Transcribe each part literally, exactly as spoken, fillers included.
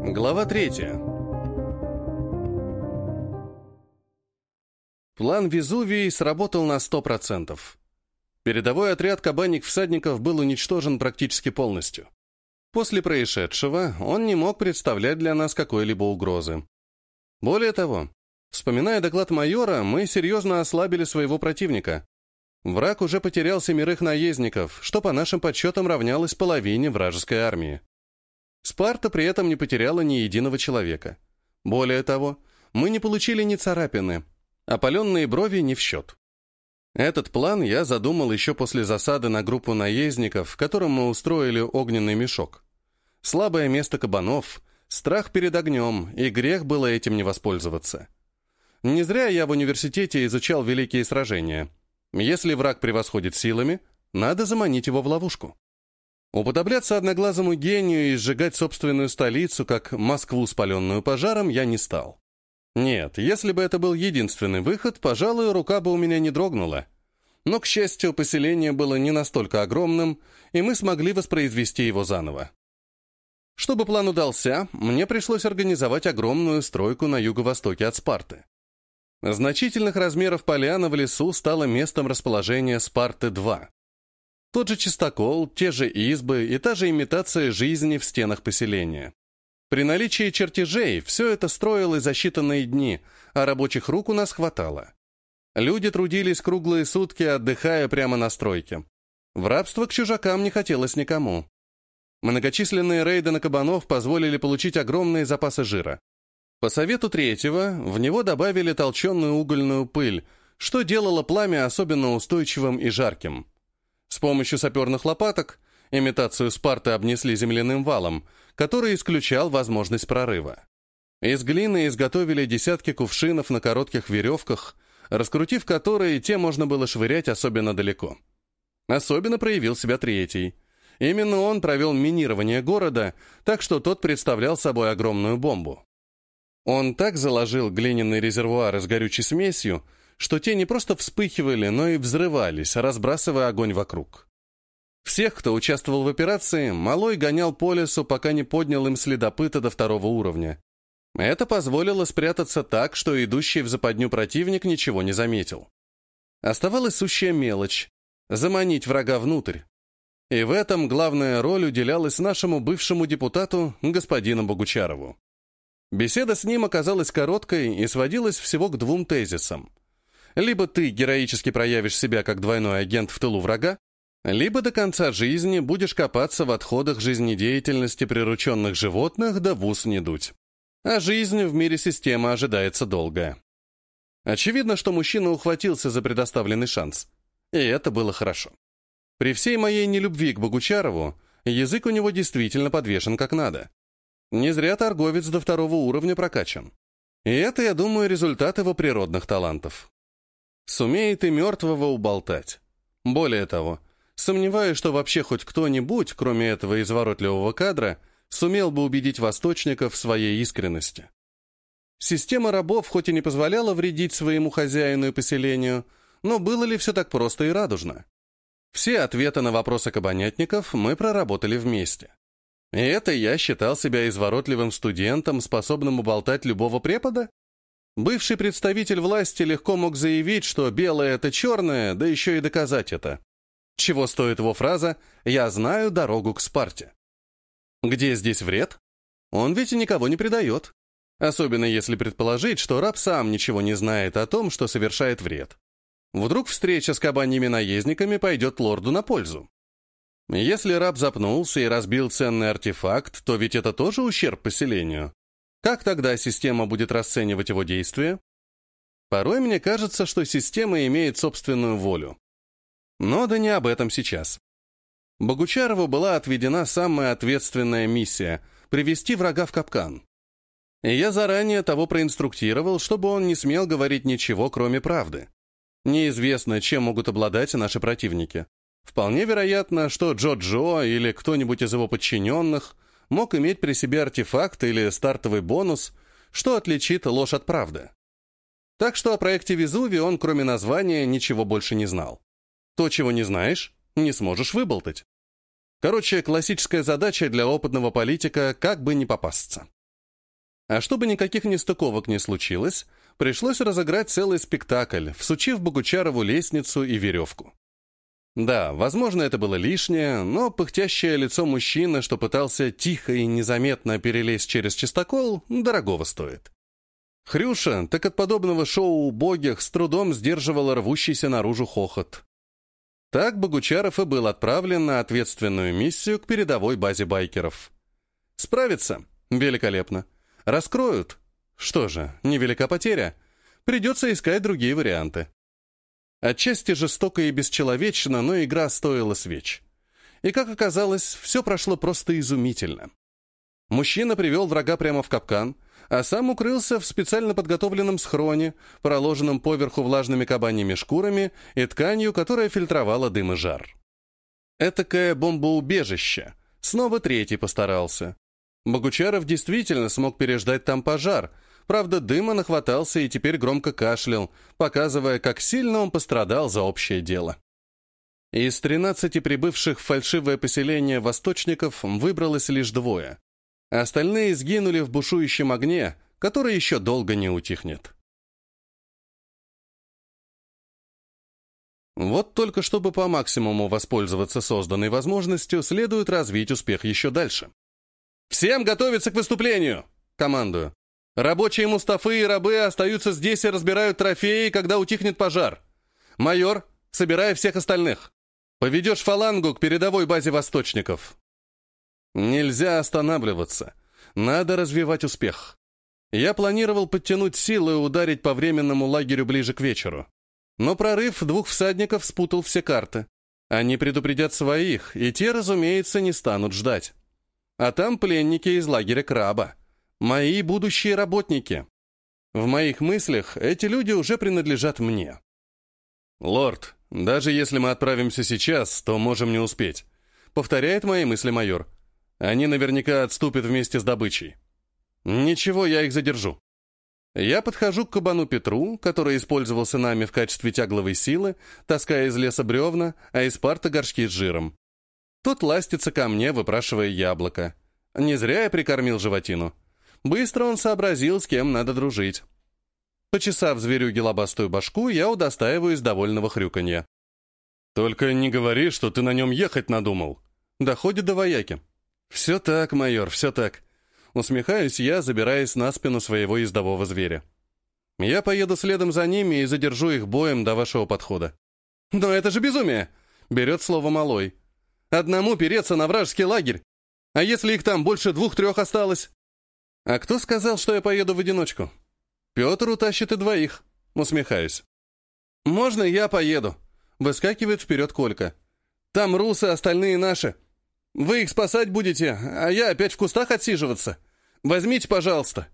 Глава третья. План Везувий сработал на сто процентов. Передовой отряд кабанник-всадников был уничтожен практически полностью. После происшедшего он не мог представлять для нас какой-либо угрозы. Более того, вспоминая доклад майора, мы серьезно ослабили своего противника. Враг уже потерял семерых наездников, что по нашим подсчетам равнялось половине вражеской армии. Спарта при этом не потеряла ни единого человека. Более того, мы не получили ни царапины, опаленные брови не в счет. Этот план я задумал еще после засады на группу наездников, которым мы устроили огненный мешок. Слабое место кабанов, страх перед огнем, и грех было этим не воспользоваться. Не зря я в университете изучал великие сражения. Если враг превосходит силами, надо заманить его в ловушку. Уподобляться одноглазому гению и сжигать собственную столицу, как Москву, спаленную пожаром, я не стал. Нет, если бы это был единственный выход, пожалуй, рука бы у меня не дрогнула. Но, к счастью, поселение было не настолько огромным, и мы смогли воспроизвести его заново. Чтобы план удался, мне пришлось организовать огромную стройку на юго-востоке от Спарты. Значительных размеров поляна в лесу стала местом расположения Спарты-два. Тот же чистокол, те же избы и та же имитация жизни в стенах поселения. При наличии чертежей все это строилось за считанные дни, а рабочих рук у нас хватало. Люди трудились круглые сутки, отдыхая прямо на стройке. В рабство к чужакам не хотелось никому. Многочисленные рейды на кабанов позволили получить огромные запасы жира. По совету третьего в него добавили толченую угольную пыль, что делало пламя особенно устойчивым и жарким. С помощью саперных лопаток имитацию Спарты обнесли земляным валом, который исключал возможность прорыва. Из глины изготовили десятки кувшинов на коротких веревках, раскрутив которые, те можно было швырять особенно далеко. Особенно проявил себя третий. Именно он провел минирование города, так что тот представлял собой огромную бомбу. Он так заложил глиняные резервуары с горючей смесью, что те не просто вспыхивали, но и взрывались, разбрасывая огонь вокруг. Всех, кто участвовал в операции, Малой гонял по лесу, пока не поднял им следопыта до второго уровня. Это позволило спрятаться так, что идущий в западню противник ничего не заметил. Оставалась сущая мелочь — заманить врага внутрь. И в этом главная роль уделялась нашему бывшему депутату, господину Богучарову. Беседа с ним оказалась короткой и сводилась всего к двум тезисам. Либо ты героически проявишь себя как двойной агент в тылу врага, либо до конца жизни будешь копаться в отходах жизнедеятельности прирученных животных, да в ус не дуть. А жизнь в мире системы ожидается долгая. Очевидно, что мужчина ухватился за предоставленный шанс. И это было хорошо. При всей моей нелюбви к Богучарову, язык у него действительно подвешен как надо. Не зря торговец до второго уровня прокачан. И это, я думаю, результат его природных талантов. Сумеет и мертвого уболтать. Более того, сомневаюсь, что вообще хоть кто-нибудь, кроме этого изворотливого кадра, сумел бы убедить восточников в своей искренности. Система рабов хоть и не позволяла вредить своему хозяину и поселению, но было ли все так просто и радужно? Все ответы на вопросы кабанятников мы проработали вместе. И это я считал себя изворотливым студентом, способным уболтать любого препода? Бывший представитель власти легко мог заявить, что белое — это черное, да еще и доказать это. Чего стоит его фраза «Я знаю дорогу к Спарте». Где здесь вред? Он ведь и никого не предает. Особенно если предположить, что раб сам ничего не знает о том, что совершает вред. Вдруг встреча с кабаньими наездниками пойдет лорду на пользу. Если раб запнулся и разбил ценный артефакт, то ведь это тоже ущерб поселению. Как тогда система будет расценивать его действия? Порой мне кажется, что система имеет собственную волю. Но да не об этом сейчас. Богучарову была отведена самая ответственная миссия — привести врага в капкан. И я заранее того проинструктировал, чтобы он не смел говорить ничего, кроме правды. Неизвестно, чем могут обладать наши противники. Вполне вероятно, что Джо-Джо или кто-нибудь из его подчиненных мог иметь при себе артефакт или стартовый бонус, что отличит ложь от правды. Так что о проекте Везувий он, кроме названия, ничего больше не знал. То, чего не знаешь, не сможешь выболтать. Короче, классическая задача для опытного политика — как бы не попасться. А чтобы никаких нестыковок не случилось, пришлось разыграть целый спектакль, всучив Богучарову лестницу и веревку. Да, возможно, это было лишнее, но пыхтящее лицо мужчины, что пытался тихо и незаметно перелезть через чистокол, дорогого стоит. Хрюша так от подобного шоу убогих с трудом сдерживала рвущийся наружу хохот. Так Богучаров и был отправлен на ответственную миссию к передовой базе байкеров. Справится? Великолепно. Раскроют? Что же, невелика потеря. Придется искать другие варианты. Отчасти жестоко и бесчеловечно, но игра стоила свеч. И, как оказалось, все прошло просто изумительно. Мужчина привел врага прямо в капкан, а сам укрылся в специально подготовленном схроне, проложенном поверху влажными кабаньими шкурами и тканью, которая фильтровала дым и жар. Этакое бомбоубежище. Снова третий постарался. Богучаров действительно смог переждать там пожар, правда, дыма нахватался и теперь громко кашлял, показывая, как сильно он пострадал за общее дело. Из тринадцати прибывших в фальшивое поселение восточников выбралось лишь двое. Остальные сгинули в бушующем огне, который еще долго не утихнет. Вот только чтобы по максимуму воспользоваться созданной возможностью, следует развить успех еще дальше. «Всем готовиться к выступлению!» — командую. «Рабочие Мустафы и рабы остаются здесь и разбирают трофеи, когда утихнет пожар. Майор, собирай всех остальных. Поведешь фалангу к передовой базе восточников». Нельзя останавливаться. Надо развивать успех. Я планировал подтянуть силы и ударить по временному лагерю ближе к вечеру. Но прорыв двух всадников спутал все карты. Они предупредят своих, и те, разумеется, не станут ждать. А там пленники из лагеря Краба. Мои будущие работники. В моих мыслях эти люди уже принадлежат мне. «Лорд, даже если мы отправимся сейчас, то можем не успеть», — повторяет мои мысли майор. «Они наверняка отступят вместе с добычей. Ничего, я их задержу». Я подхожу к кабану Петру, который использовался нами в качестве тягловой силы, таская из леса бревна, а из парта горшки с жиром. Тот ластится ко мне, выпрашивая яблоко. Не зря я прикормил животину. Быстро он сообразил, с кем надо дружить. Почесав зверюге лобастую башку, я удостаиваюсь довольного хрюканья. «Только не говори, что ты на нем ехать надумал». Доходит до вояки. «Все так, майор, все так». Усмехаюсь я, забираясь на спину своего ездового зверя. «Я поеду следом за ними и задержу их боем до вашего подхода». «Но это же безумие!» — берет слово малой. «Одному переться на вражеский лагерь. А если их там больше двух-трех осталось?» «А кто сказал, что я поеду в одиночку?» «Петр утащит и двоих», — усмехаюсь. «Можно я поеду?» — выскакивает вперед Колька. «Там русы, остальные наши. Вы их спасать будете, а я опять в кустах отсиживаться. Возьмите, пожалуйста».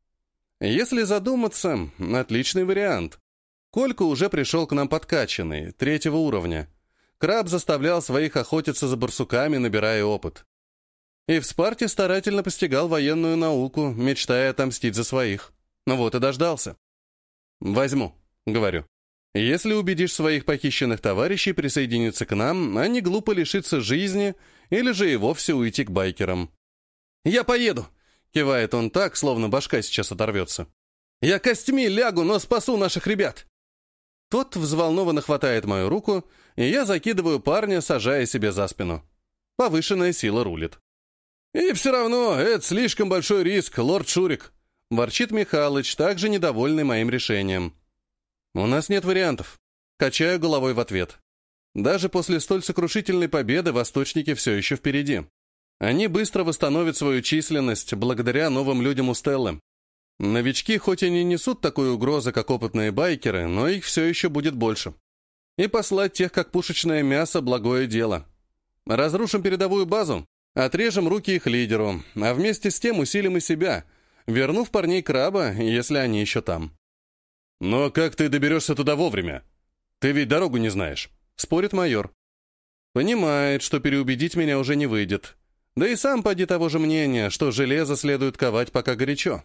Если задуматься, отличный вариант. Колька уже пришел к нам подкачанный, третьего уровня. Краб заставлял своих охотиться за барсуками, набирая опыт. И в Спарте старательно постигал военную науку, мечтая отомстить за своих. Вот и дождался. «Возьму», — говорю. «Если убедишь своих похищенных товарищей присоединиться к нам, а не глупо лишиться жизни или же и вовсе уйти к байкерам». «Я поеду», — кивает он так, словно башка сейчас оторвется. «Я костьми лягу, но спасу наших ребят». Тот взволнованно хватает мою руку, и я закидываю парня, сажая себе за спину. Повышенная сила рулит. «И все равно, это слишком большой риск, лорд Шурик», — ворчит Михалыч, также недовольный моим решением. «У нас нет вариантов». Качаю головой в ответ. Даже после столь сокрушительной победы восточники все еще впереди. Они быстро восстановят свою численность благодаря новым людям у Стеллы. Новички хоть и не несут такой угрозы, как опытные байкеры, но их все еще будет больше. И послать тех, как пушечное мясо, благое дело. Разрушим передовую базу, отрежем руки их лидеру, а вместе с тем усилим и себя, вернув парней Краба, если они еще там. «Но как ты доберешься туда вовремя? Ты ведь дорогу не знаешь», — спорит майор. Понимает, что переубедить меня уже не выйдет. Да и сам поди того же мнения, что железо следует ковать пока горячо.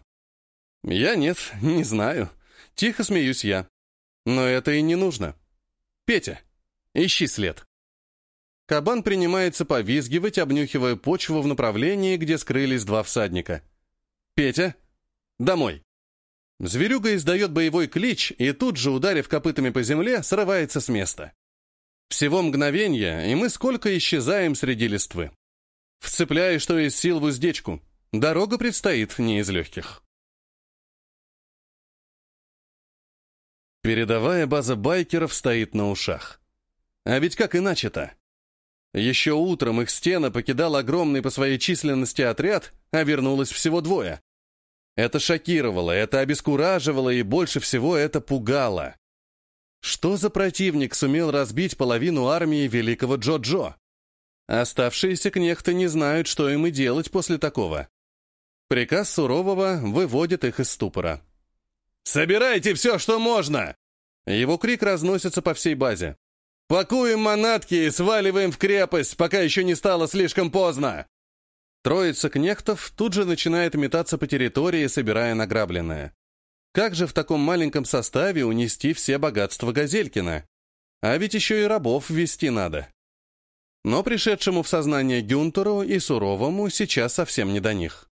Я нет, не знаю. Тихо смеюсь я. Но это и не нужно. Петя, ищи след. Кабан принимается повизгивать, обнюхивая почву в направлении, где скрылись два всадника. «Петя?» Домой!» Зверюга издает боевой клич и тут же, ударив копытами по земле, срывается с места. Всего мгновенье, и мы сколько исчезаем среди листвы. Вцепляю, что из сил, в уздечку. Дорога предстоит не из легких. Передовая база байкеров стоит на ушах. А ведь как иначе-то? Еще утром их стена покидал огромный по своей численности отряд, а вернулось всего двое. Это шокировало, это обескураживало и больше всего это пугало. Что за противник сумел разбить половину армии великого Джо-Джо? Оставшиеся кнехты не знают, что им и делать после такого. Приказ Сурового выводит их из ступора. «Собирайте все, что можно!» Его крик разносится по всей базе. «Пакуем манатки и сваливаем в крепость, пока еще не стало слишком поздно!» Троица кнехтов тут же начинает метаться по территории, собирая награбленное. Как же в таком маленьком составе унести все богатства Газелькина? А ведь еще и рабов ввести надо. Но пришедшему в сознание Гюнтеру и Суровому сейчас совсем не до них.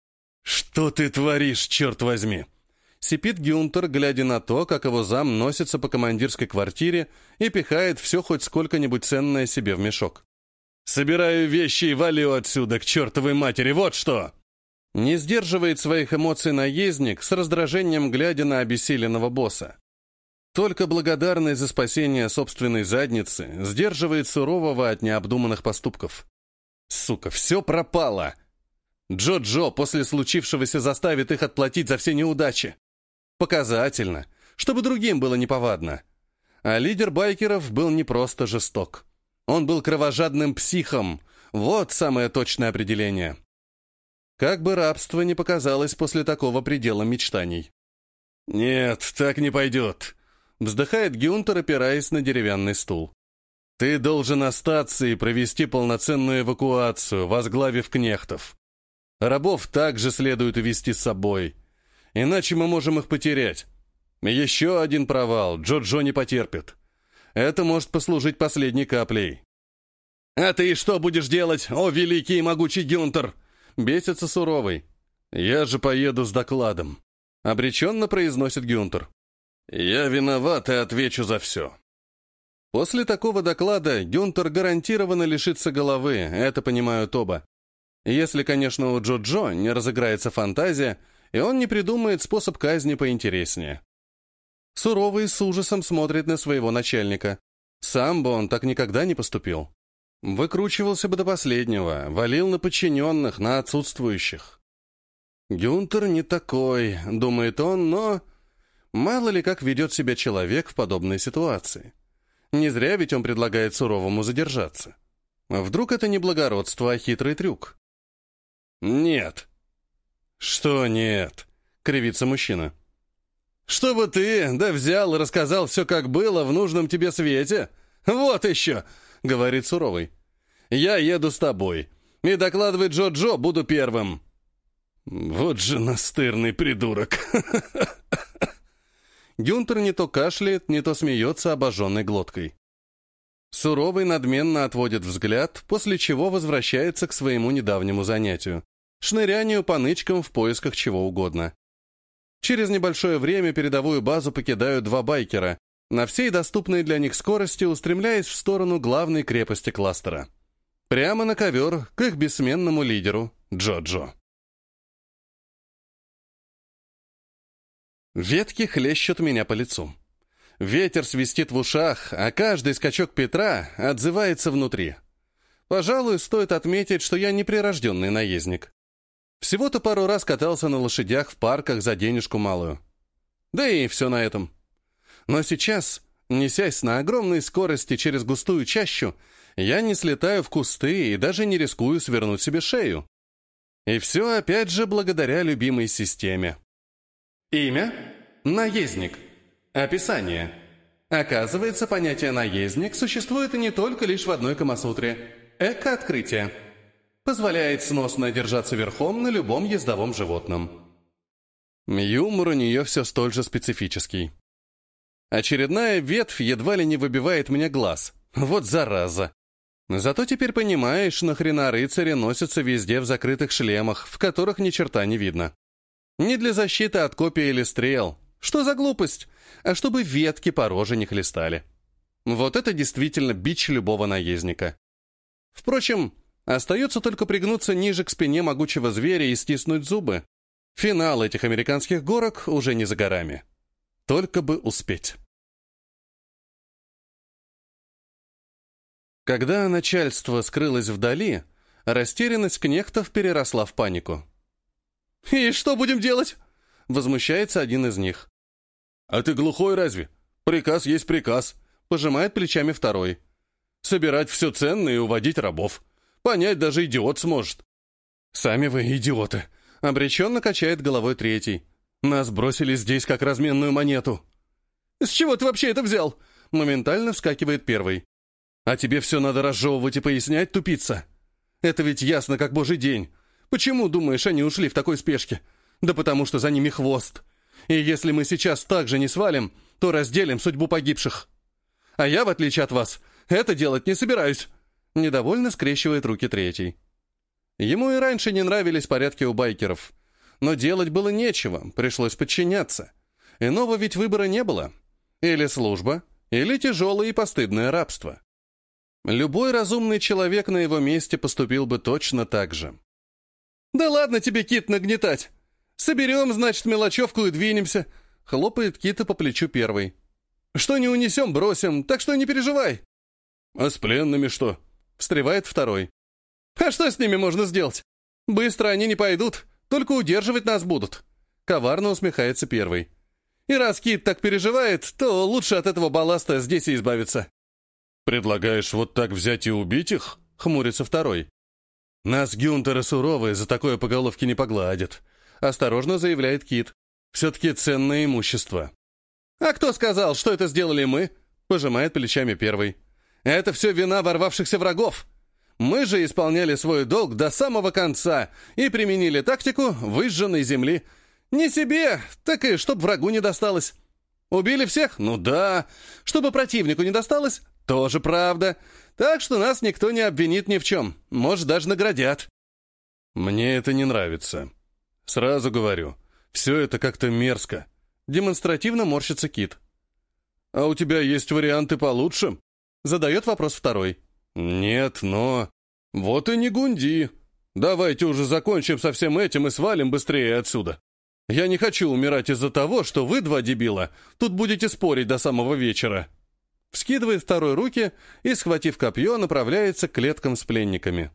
«Что ты творишь, черт возьми?» Сипит Гюнтер, глядя на то, как его зам носится по командирской квартире и пихает все хоть сколько-нибудь ценное себе в мешок. «Собираю вещи и валю отсюда, к чертовой матери, вот что!» Не сдерживает своих эмоций наездник, с раздражением глядя на обессиленного босса. Только благодарный за спасение собственной задницы сдерживает Сурового от необдуманных поступков. Сука, все пропало! Джо-Джо после случившегося заставит их отплатить за все неудачи. Показательно, чтобы другим было неповадно. А лидер байкеров был не просто жесток. Он был кровожадным психом. Вот самое точное определение. Как бы рабство не показалось после такого предела мечтаний. «Нет, так не пойдет», — вздыхает Гюнтер, опираясь на деревянный стул. «Ты должен остаться и провести полноценную эвакуацию, возглавив кнехтов. Рабов также следует увести с собой, иначе мы можем их потерять. Еще один провал Джо-Джо не потерпит. Это может послужить последней каплей». «А ты что будешь делать, о великий и могучий Гюнтер?» Бесится Суровый. «Я же поеду с докладом», — обреченно произносит Гюнтер. «Я виноват и отвечу за все». После такого доклада Гюнтер гарантированно лишится головы, это понимают оба. Если, конечно, у Джо-Джо не разыграется фантазия, и он не придумает способ казни поинтереснее. Суровый с ужасом смотрит на своего начальника. Сам бы он так никогда не поступил. Выкручивался бы до последнего, валил на подчиненных, на отсутствующих. Гюнтер не такой, думает он, но мало ли как ведет себя человек в подобной ситуации. Не зря ведь он предлагает Суровому задержаться. Вдруг это не благородство, а хитрый трюк? «Нет». «Что нет?» — кривится мужчина. «Чтобы ты, да взял и рассказал все, как было, в нужном тебе свете. Вот еще!» — говорит Суровый. «Я еду с тобой, и докладывать Джо-Джо буду первым». «Вот же настырный придурок!» Гюнтер не то кашляет, не то смеется обожженной глоткой. Суровый надменно отводит взгляд, после чего возвращается к своему недавнему занятию — шнырянию по нычкам в поисках чего угодно. Через небольшое время передовую базу покидают два байкера, на всей доступной для них скорости устремляясь в сторону главной крепости кластера. Прямо на ковер к их бессменному лидеру Джо-Джо. Ветки хлещут меня по лицу. Ветер свистит в ушах, а каждый скачок Петра отзывается внутри. Пожалуй, стоит отметить, что я не прирожденный наездник. Всего-то пару раз катался на лошадях в парках за денежку малую. Да и все на этом. Но сейчас, несясь на огромной скорости через густую чащу, я не слетаю в кусты и даже не рискую свернуть себе шею. И все опять же благодаря любимой системе. Имя – наездник. Описание. Оказывается, понятие «наездник» существует и не только лишь в одной Камасутре. Эко-открытие. Позволяет сносно держаться верхом на любом ездовом животном. Юмор у нее все столь же специфический. Очередная ветвь едва ли не выбивает мне глаз. Вот зараза. Зато теперь понимаешь, нахрена рыцари носятся везде в закрытых шлемах, в которых ни черта не видно. Не для защиты от копий или стрел. Что за глупость? А чтобы ветки по роже не хлестали. Вот это действительно бич любого наездника. Впрочем, остается только пригнуться ниже к спине могучего зверя и стиснуть зубы. Финал этих американских горок уже не за горами. Только бы успеть. Когда начальство скрылось вдали, растерянность кнехтов переросла в панику. «И что будем делать?» — возмущается один из них. «А ты глухой разве? Приказ есть приказ», — пожимает плечами второй. «Собирать все ценное и уводить рабов. Понять даже идиот сможет». «Сами вы идиоты», — обреченно качает головой третий. «Нас бросили здесь как разменную монету». «С чего ты вообще это взял?» — моментально вскакивает первый. «А тебе все надо разжевывать и пояснять, тупица. Это ведь ясно, как божий день. Почему, думаешь, они ушли в такой спешке? Да потому что за ними хвост. И если мы сейчас так же не свалим, то разделим судьбу погибших. А я, в отличие от вас, это делать не собираюсь». Недовольно скрещивает руки третий. Ему и раньше не нравились порядки у байкеров. Но делать было нечего, пришлось подчиняться. Иного ведь выбора не было. Или служба, или тяжелое и постыдное рабство. Любой разумный человек на его месте поступил бы точно так же. «Да ладно тебе, Кит, нагнетать! Соберем, значит, мелочевку и двинемся!» Хлопает Кита по плечу первый. «Что не унесем, бросим, так что не переживай!» «А с пленными что?» Встревает второй. «А что с ними можно сделать? Быстро они не пойдут, только удерживать нас будут!» Коварно усмехается первый. «И раз Кит так переживает, то лучше от этого балласта здесь и избавиться!» «Предлагаешь вот так взять и убить их?» — хмурится второй. «Нас Гюнтеры суровые за такое по головке не погладят», — осторожно заявляет Кит. «Все-таки ценное имущество». «А кто сказал, что это сделали мы?» — пожимает плечами первый. «Это все вина ворвавшихся врагов. Мы же исполняли свой долг до самого конца и применили тактику выжженной земли. Не себе, так и чтоб врагу не досталось. Убили всех? Ну да. Чтобы противнику не досталось? Тоже правда. Так что нас никто не обвинит ни в чем. Может, даже наградят». «Мне это не нравится. Сразу говорю, все это как-то мерзко». Демонстративно морщится Кит. «А у тебя есть варианты получше?» Задает вопрос второй. «Нет, но...» «Вот и не гунди. Давайте уже закончим со всем этим и свалим быстрее отсюда. Я не хочу умирать из-за того, что вы, два дебила, тут будете спорить до самого вечера». Вскидывает второй руки и, схватив копье, направляется к клеткам с пленниками.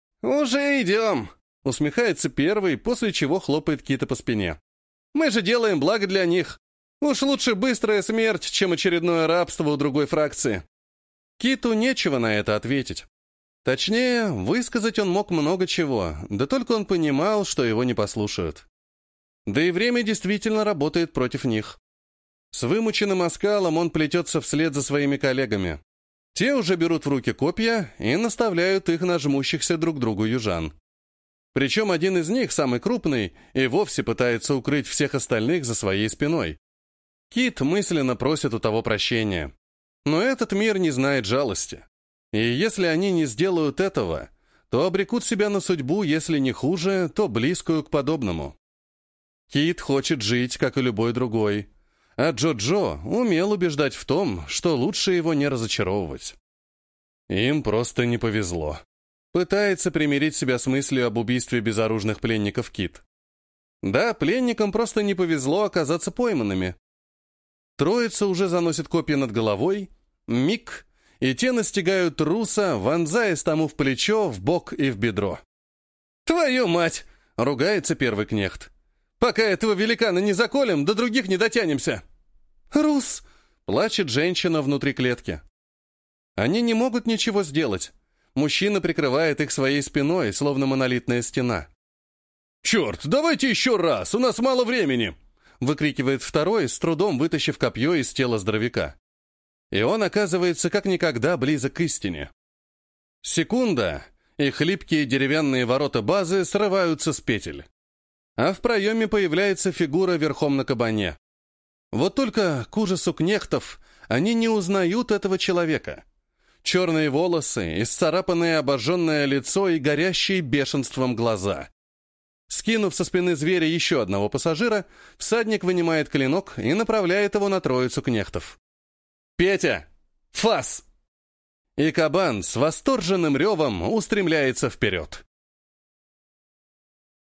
«Уже идем!» — усмехается первый, после чего хлопает Кита по спине. «Мы же делаем благо для них. Уж лучше быстрая смерть, чем очередное рабство у другой фракции». Киту нечего на это ответить. Точнее, высказать он мог много чего, да только он понимал, что его не послушают. Да и время действительно работает против них. С вымученным оскалом он плетется вслед за своими коллегами. Те уже берут в руки копья и наставляют их на жмущихся друг к другу южан. Причем один из них, самый крупный, и вовсе пытается укрыть всех остальных за своей спиной. Кит мысленно просит у того прощения. Но этот мир не знает жалости. И если они не сделают этого, то обрекут себя на судьбу, если не хуже, то близкую к подобному. Кит хочет жить, как и любой другой. А Джо-Джо умел убеждать в том, что лучше его не разочаровывать. Им просто не повезло. Пытается примирить себя с мыслью об убийстве безоружных пленников Кит. Да, пленникам просто не повезло оказаться пойманными. Троица уже заносит копья над головой, миг, и те настигают руса, вонзаясь тому в плечо, в бок и в бедро. «Твою мать!» — ругается первый кнехт. «Пока этого великана не заколем, до других не дотянемся!» «Рус!» — плачет женщина внутри клетки. Они не могут ничего сделать. Мужчина прикрывает их своей спиной, словно монолитная стена. «Черт, давайте еще раз, у нас мало времени!» — выкрикивает второй, с трудом вытащив копье из тела здоровяка. И он оказывается как никогда близок к истине. Секунда, и хлипкие деревянные ворота базы срываются с петель. А в проеме появляется фигура верхом на кабане. Вот только, к ужасу кнехтов, они не узнают этого человека. Черные волосы, исцарапанное обожженное лицо и горящие бешенством глаза. С Скинув со спины зверя еще одного пассажира, всадник вынимает клинок и направляет его на троицу кнехтов. «Петя! Фас!» И кабан с восторженным ревом устремляется вперед.